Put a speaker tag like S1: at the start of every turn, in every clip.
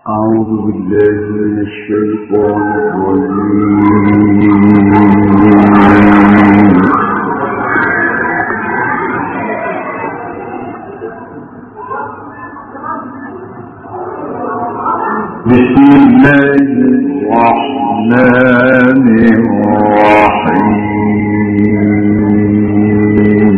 S1: أعوذ بالله من الشيطان الرجيم. بسم الله الرحمن الرحيم.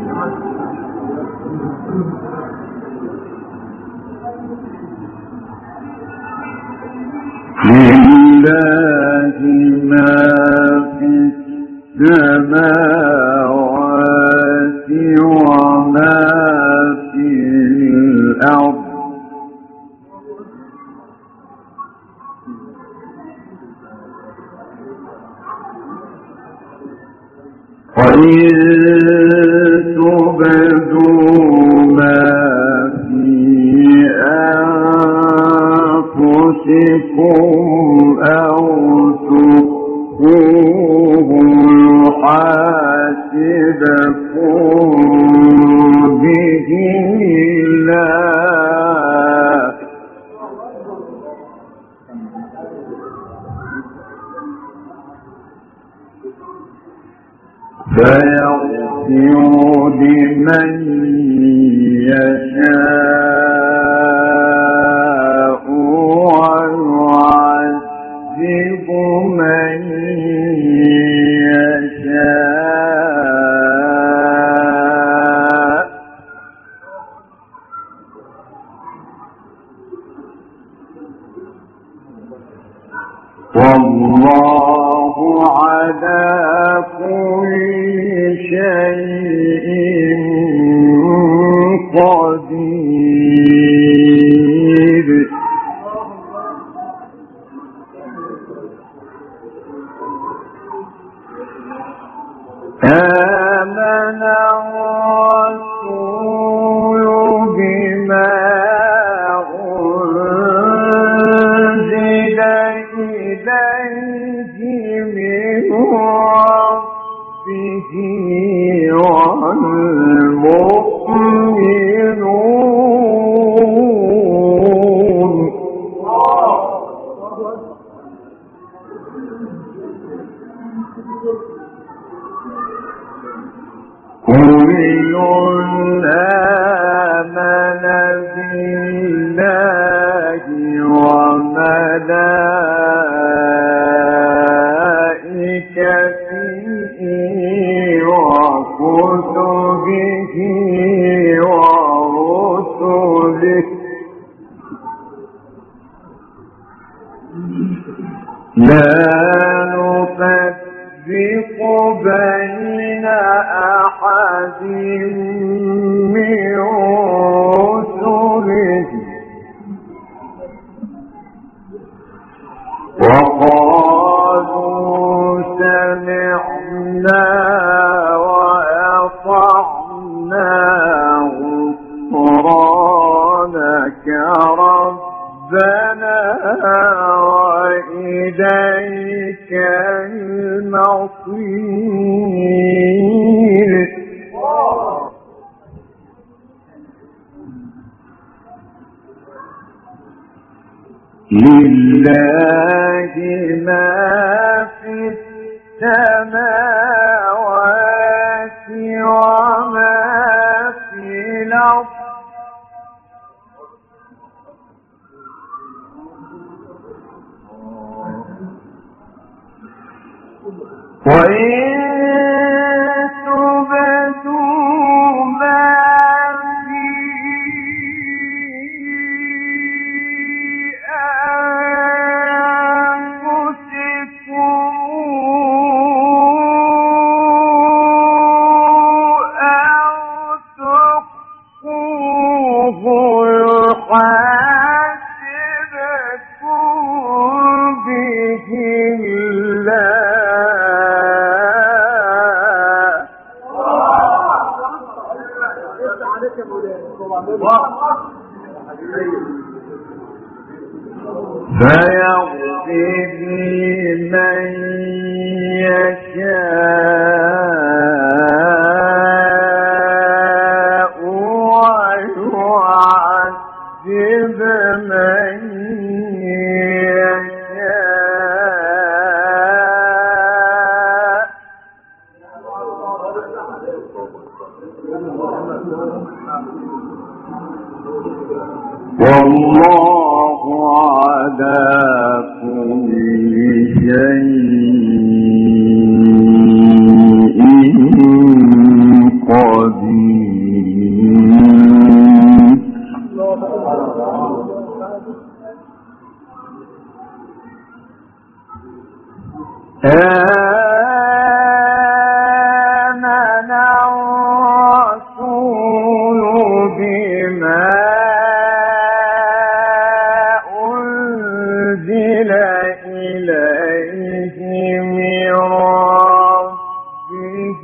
S1: لله ما في السماوات وما في الأرض وإن تبدوا ما في أنفسكم أو تخفوه يحاسبكم به الله فيغفر لمن يشاء ويعذب من يشاء والله على كل شيء قدير. آمن الرسول بما أنزل إليه من ربه والمؤمنون كل آمن بالله وملائكته وكتبه ورسله لا نفرق بين أحد من رسله وقالوا سمعنا وأطعنا غفرانك ربنا وإليك المصير. لله ما في السماوات وما في الأرض وإن تبدوا ما في أنفسكم أو تخفوه يحاسبكم به الله فيغفر لمن يشاء ويعذب من والله على كل شيء قدير. آمن الرسول بما أنزل إليه من ربه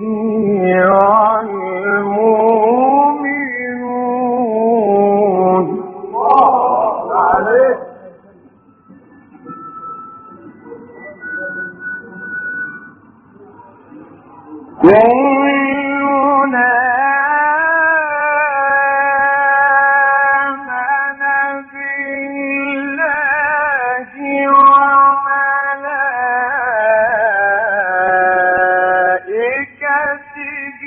S1: والمؤمنون كلنا آمن بالله وملائكته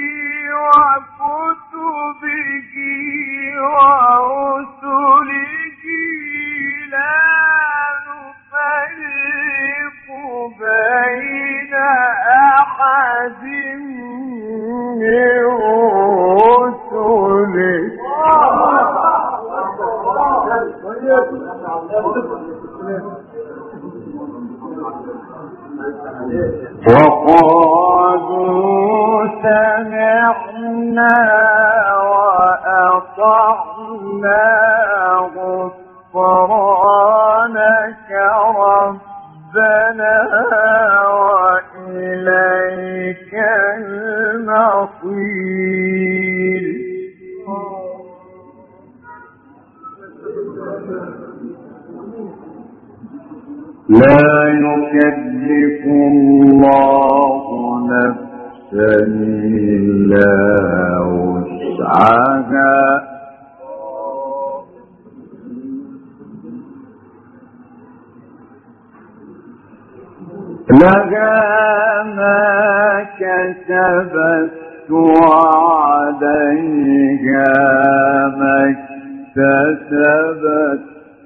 S1: وكتبه ورسله لا نفرق بين أحد من رسله وقالوا سمعنا وأطعنا غفرانك ربنا وإليك المصير. لا يكلف الله نفسا إلا وسعها لها ما كسبت وعليها ما اكتسبت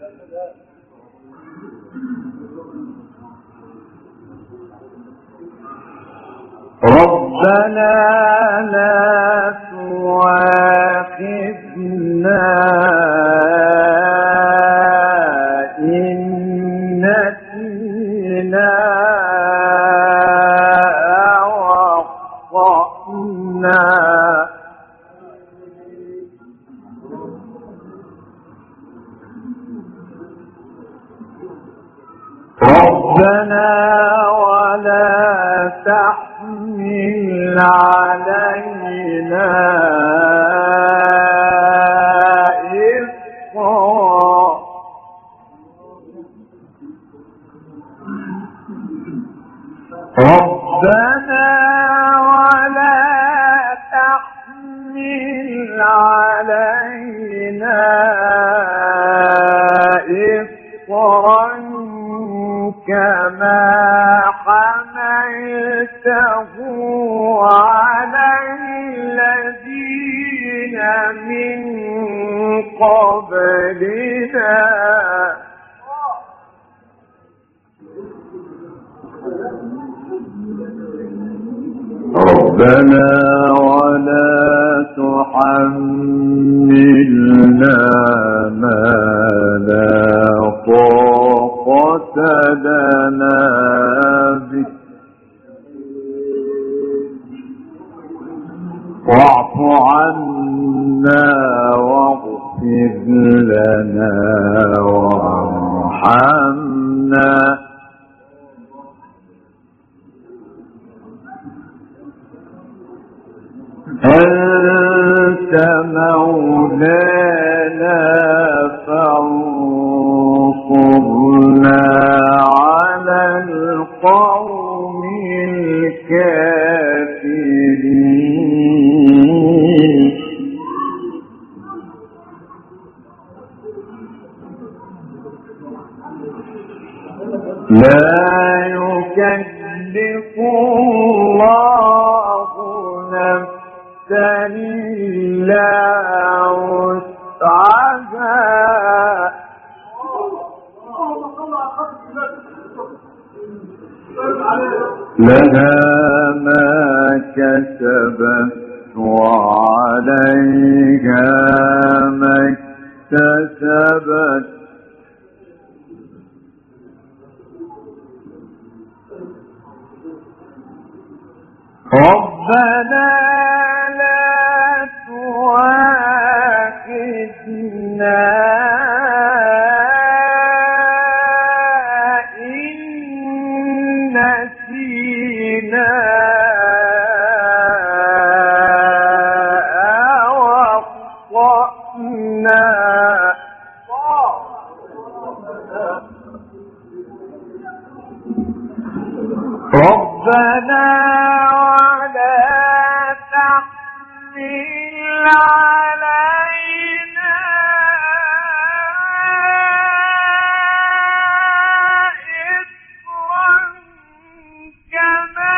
S1: ربنا لا تؤاخذنا إن نسينا أو أخطأنا ربنا ولا تحمل علينا إصرا ربنا ولا تحمل علينا إصرا كما حملته على الذين من قبلنا ربنا ولا تحملنا ما لا طاقة لنا به واعف عنا واغفر لنا وارحمنا أنت مولانا فانصرنا على القوم الكافرين لا يكلف الله نفسا إلا وسعها لها ما كسبت وعليها ما اكتسبت ربنا لا تؤاخذنا إن نسينا أو أخطأنا ربنا علينا إصرا كما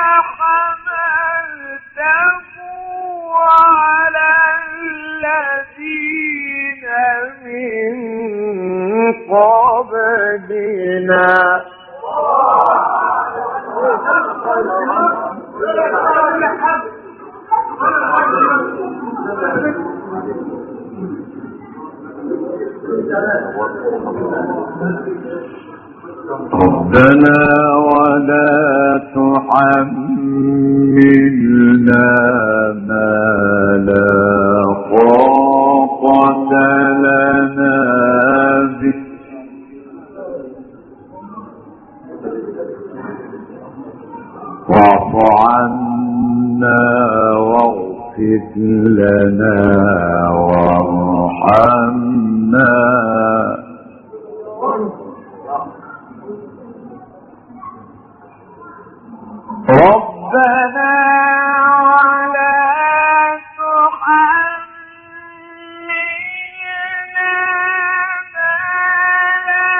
S1: حملته على الذين من قبلنا ربنا ولا تحملنا ما لا طاقة لنا به واعف عنا واغفر لنا وارحمنا ربنا ولا تحملنا ما لا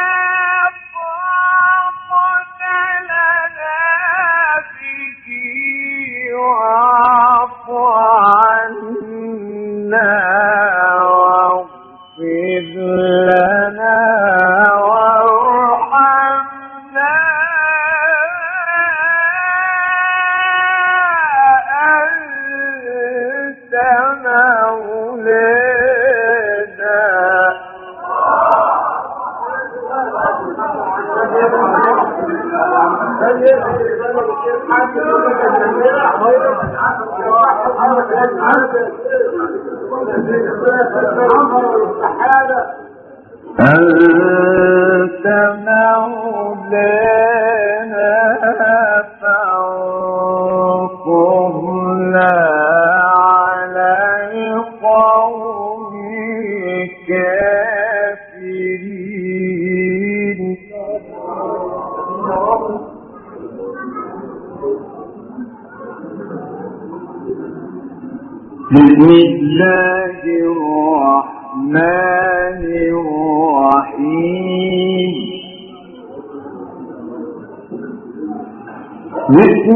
S1: طاقة لنا به واعف عنا واغفر لنا أنت مولانا فانصرنا على القوم الكافرين بسم الله الرحمن الرحيم بسم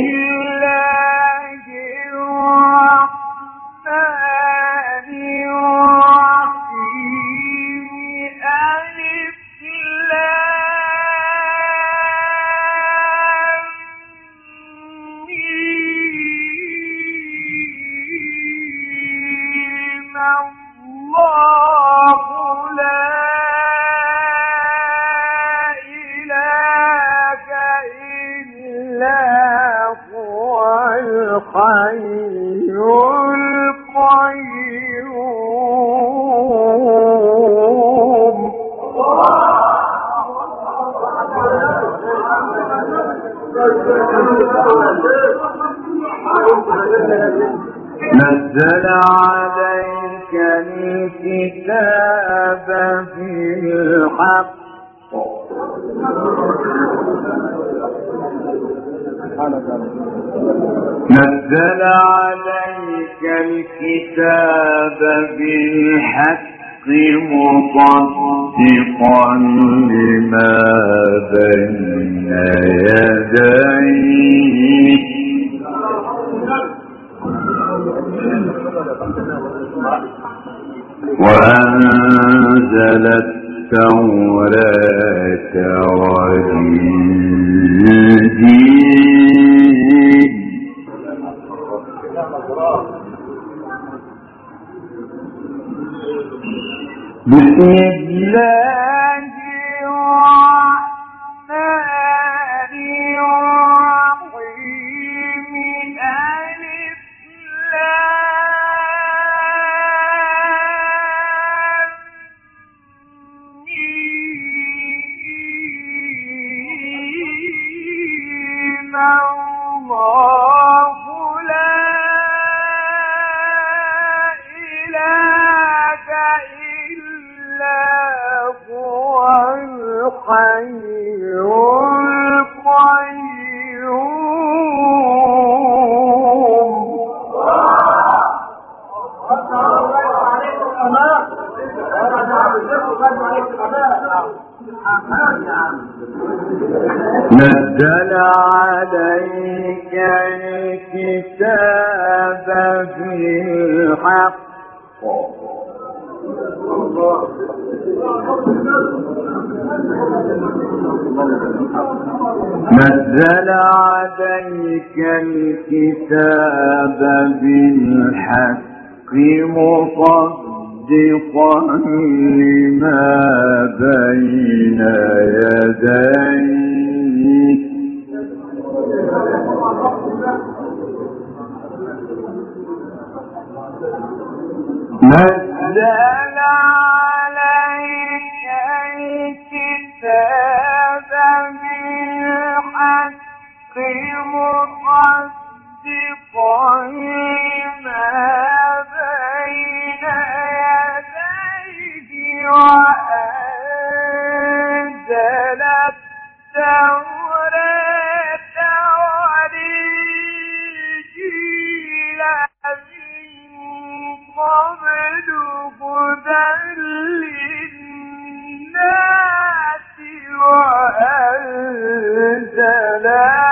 S1: الله الرحمن الرحيم ألف لام ميم الله لا إله إلا هو الحي القيوم نزل عليك الكتاب بالحق نزل عليك الكتاب بالحق مصدقا لما بين يديه وأنزل التوراة والإنجيل بسم الله الرحمن الرحيم ألف لام ميم الله لا إله إلا هو الحي نزل عليك الكتاب بالحق نزل عليك الكتاب بالحق مصدقا لما بين يديه نزل عليك الكتاب بالحق مصدقا لما بين يديه وأنزل التوراة والإنجيل قبل هدى للناس وأنزل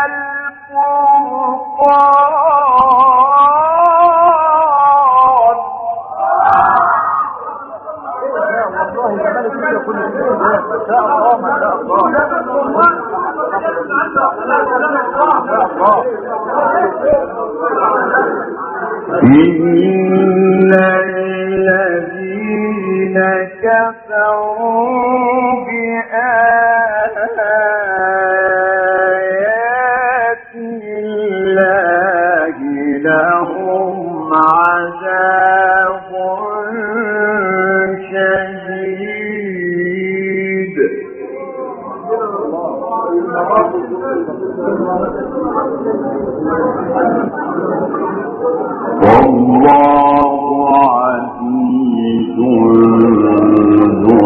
S1: إن الذين كفروا بآيات الله لهم عذاب شديد والله عزيز ذو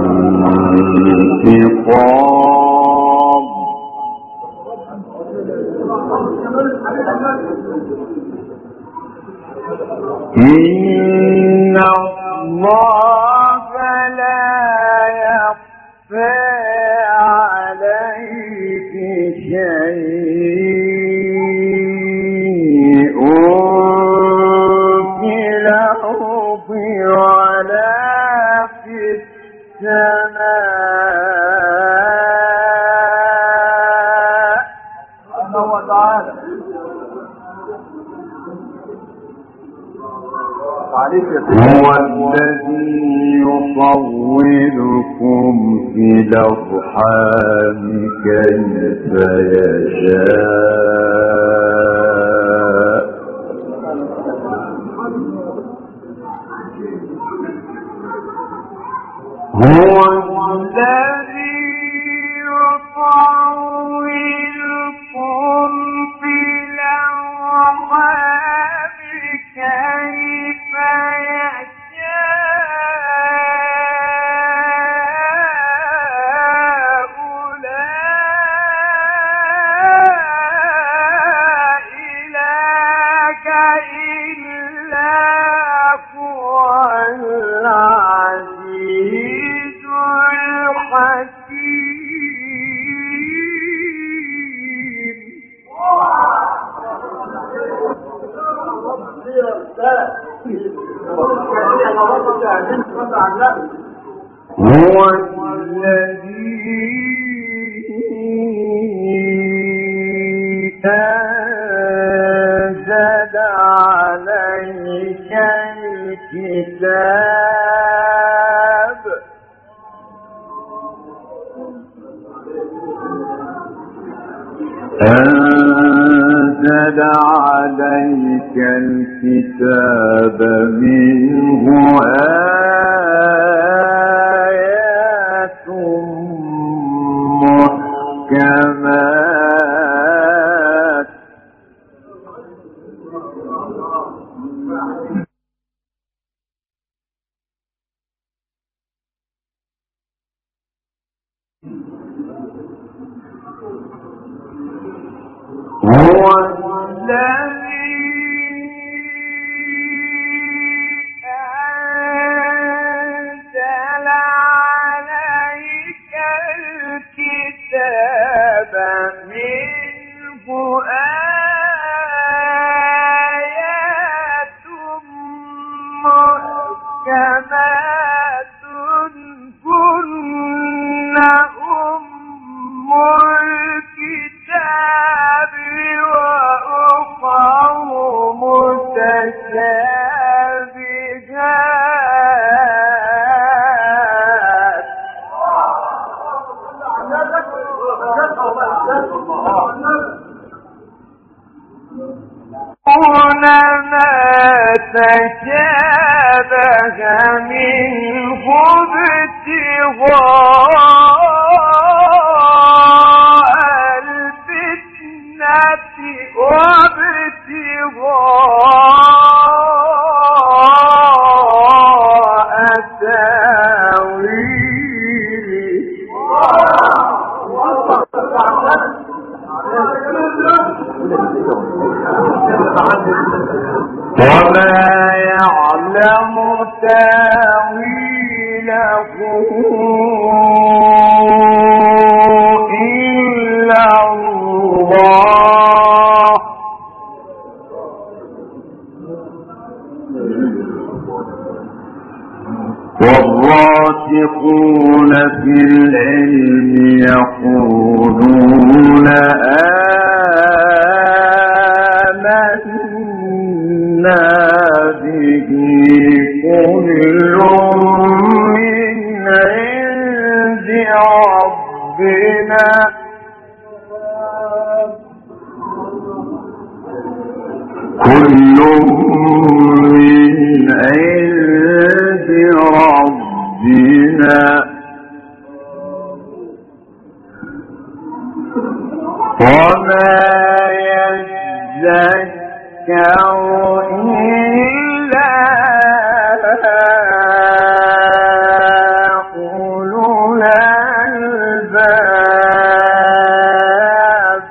S1: انتقام إن الله لا يخفى عليه شيء في الأرض ولا في السماء الله تعالى هو الذي يصوركم في الأرحام كيف يشاء هو الذي يصوركم في الأرحام كيف هو الذي أنزل عليك الكتاب
S2: أنزل عليك الكتاب منه آيات محكمات هو الذي أنزل عليك الكتاب منه آيات محكمات هن أم الكتاب وأخر متشابهات هن ما تشابه منه ابتغاء الفتنة وابتغاء تأويله وما يعلم تأويله إلا الله والراسخون في العلم يقولون آمنا به كل من عند ربنا كل من عند ربنا وما يذكر إلا أولو الألباب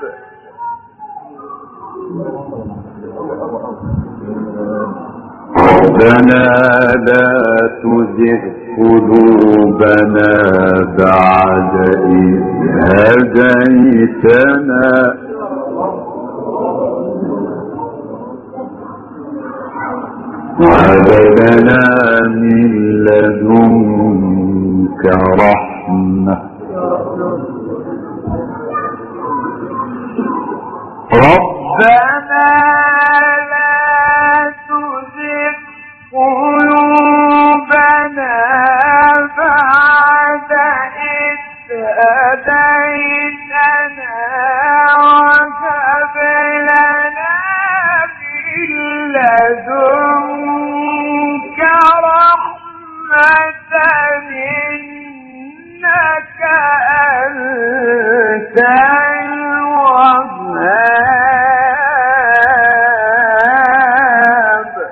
S2: ربنا لا تزغ قلوبنا بعد إذ هديتنا وهب لنا من لدنك رحمة ربنا لا تزغ قلوبنا بعد إذ هديتنا وهب لنا من لدنك رحمة إنك أنت الوهاب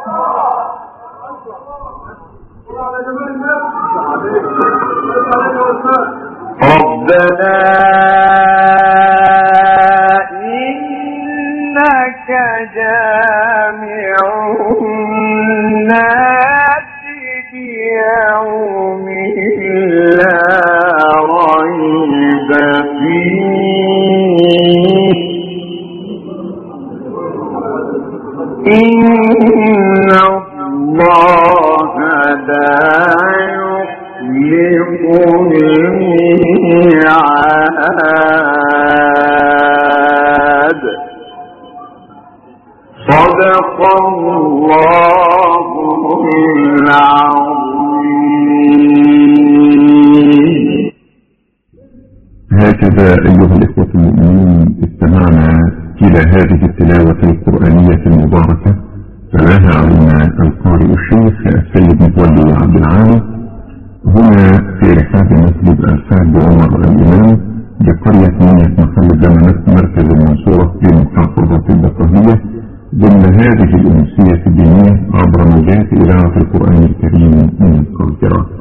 S2: ربنا إنك جامع الناس ليوم لا ريب فيه إن الله لا يخلف الميعاد صدق الله العظيم.
S3: هكذا أيها الإخوة المؤمنين استمعنا التلاوة القرآنية المباركة تلاها علينا القارئ الشيخ السيد متولي عبد العالي هنا في رحاب مسجد السعد عمر الإمام بقرية منية محل زمنة مركز المنصورة بمحافظة البقرية ضمن هذه الأمسية الدينية عبر موجات إذاعة القرآن الكريم من القاهرة.